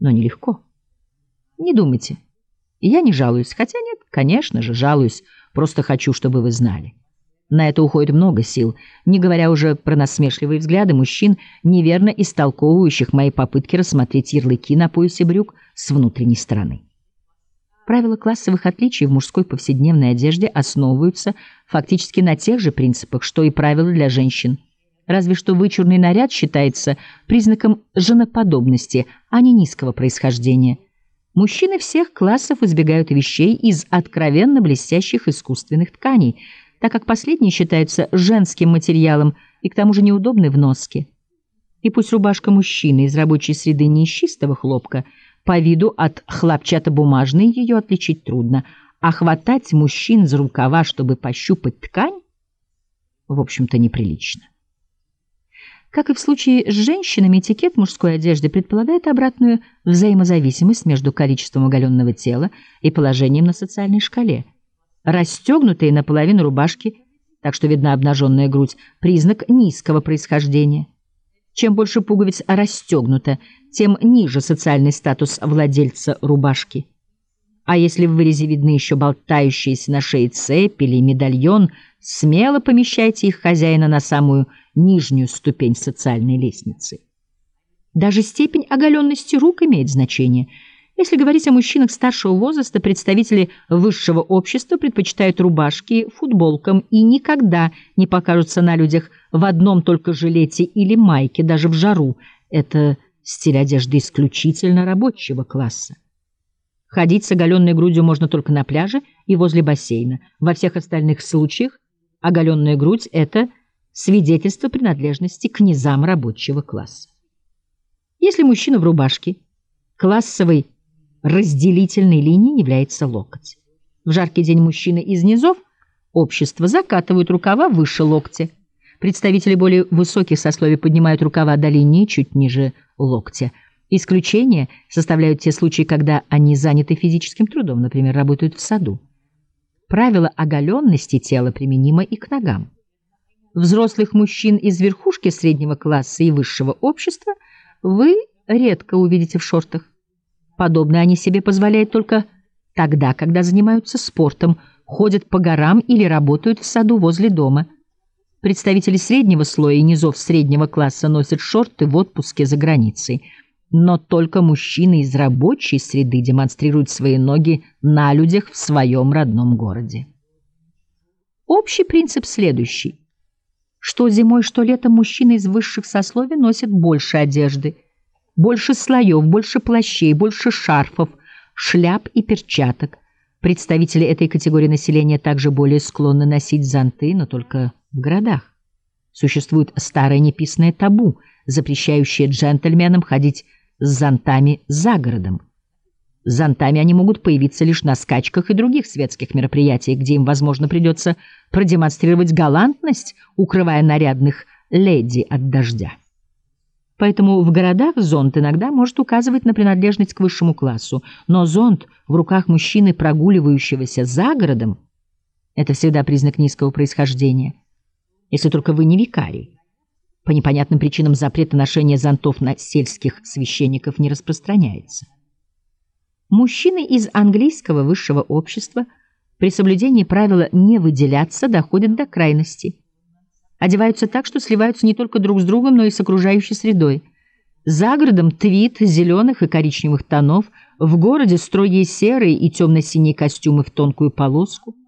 но нелегко. Не думайте. Я не жалуюсь, хотя нет, конечно же, жалуюсь, просто хочу, чтобы вы знали. На это уходит много сил, не говоря уже про насмешливые взгляды мужчин, неверно истолковывающих мои попытки рассмотреть ярлыки на поясе брюк с внутренней стороны. Правила классовых отличий в мужской повседневной одежде основываются фактически на тех же принципах, что и правила для женщин. Разве что вычурный наряд считается признаком женоподобности, а не низкого происхождения. Мужчины всех классов избегают вещей из откровенно блестящих искусственных тканей, так как последние считаются женским материалом и к тому же неудобны в носке. И пусть рубашка мужчины из рабочей среды не из чистого хлопка, по виду от хлопчатобумажной ее отличить трудно, а хватать мужчин за рукава, чтобы пощупать ткань, в общем-то, неприлично. Как и в случае с женщинами, этикет мужской одежды предполагает обратную взаимозависимость между количеством оголенного тела и положением на социальной шкале. Расстегнутые наполовину рубашки, так что видна обнаженная грудь, признак низкого происхождения. Чем больше пуговиц расстегнуто, тем ниже социальный статус владельца рубашки. А если в вырезе видны еще болтающиеся на шее цепь или медальон, смело помещайте их хозяина на самую нижнюю ступень социальной лестницы. Даже степень оголенности рук имеет значение. Если говорить о мужчинах старшего возраста, представители высшего общества предпочитают рубашки футболкам и никогда не покажутся на людях в одном только жилете или майке, даже в жару. Это стиль одежды исключительно рабочего класса. Ходить с оголенной грудью можно только на пляже и возле бассейна. Во всех остальных случаях оголенная грудь – это свидетельство принадлежности к низам рабочего класса. Если мужчина в рубашке, классовой разделительной линией является локоть. В жаркий день мужчины из низов общества закатывают рукава выше локтя. Представители более высоких сословий поднимают рукава до линии чуть ниже локтя. Исключение составляют те случаи, когда они заняты физическим трудом, например, работают в саду. Правило оголенности тела применимо и к ногам. Взрослых мужчин из верхушки среднего класса и высшего общества вы редко увидите в шортах. Подобное они себе позволяют только тогда, когда занимаются спортом, ходят по горам или работают в саду возле дома. Представители среднего слоя и низов среднего класса носят шорты в отпуске за границей. Но только мужчины из рабочей среды демонстрируют свои ноги на людях в своем родном городе. Общий принцип следующий. Что зимой, что летом мужчины из высших сословий носят больше одежды, больше слоев, больше плащей, больше шарфов, шляп и перчаток. Представители этой категории населения также более склонны носить зонты, но только в городах. Существует старое неписанное табу, запрещающее джентльменам ходить с зонтами за городом. С зонтами они могут появиться лишь на скачках и других светских мероприятиях, где им, возможно, придется продемонстрировать галантность, укрывая нарядных леди от дождя. Поэтому в городах зонт иногда может указывать на принадлежность к высшему классу, но зонт в руках мужчины, прогуливающегося за городом, это всегда признак низкого происхождения, если только вы не викарий. По непонятным причинам запрет на ношения зонтов на сельских священников не распространяется. Мужчины из английского высшего общества при соблюдении правила не выделяться доходят до крайности. Одеваются так, что сливаются не только друг с другом, но и с окружающей средой. За городом твид зеленых и коричневых тонов, в городе строгие серые и темно-синие костюмы в тонкую полоску.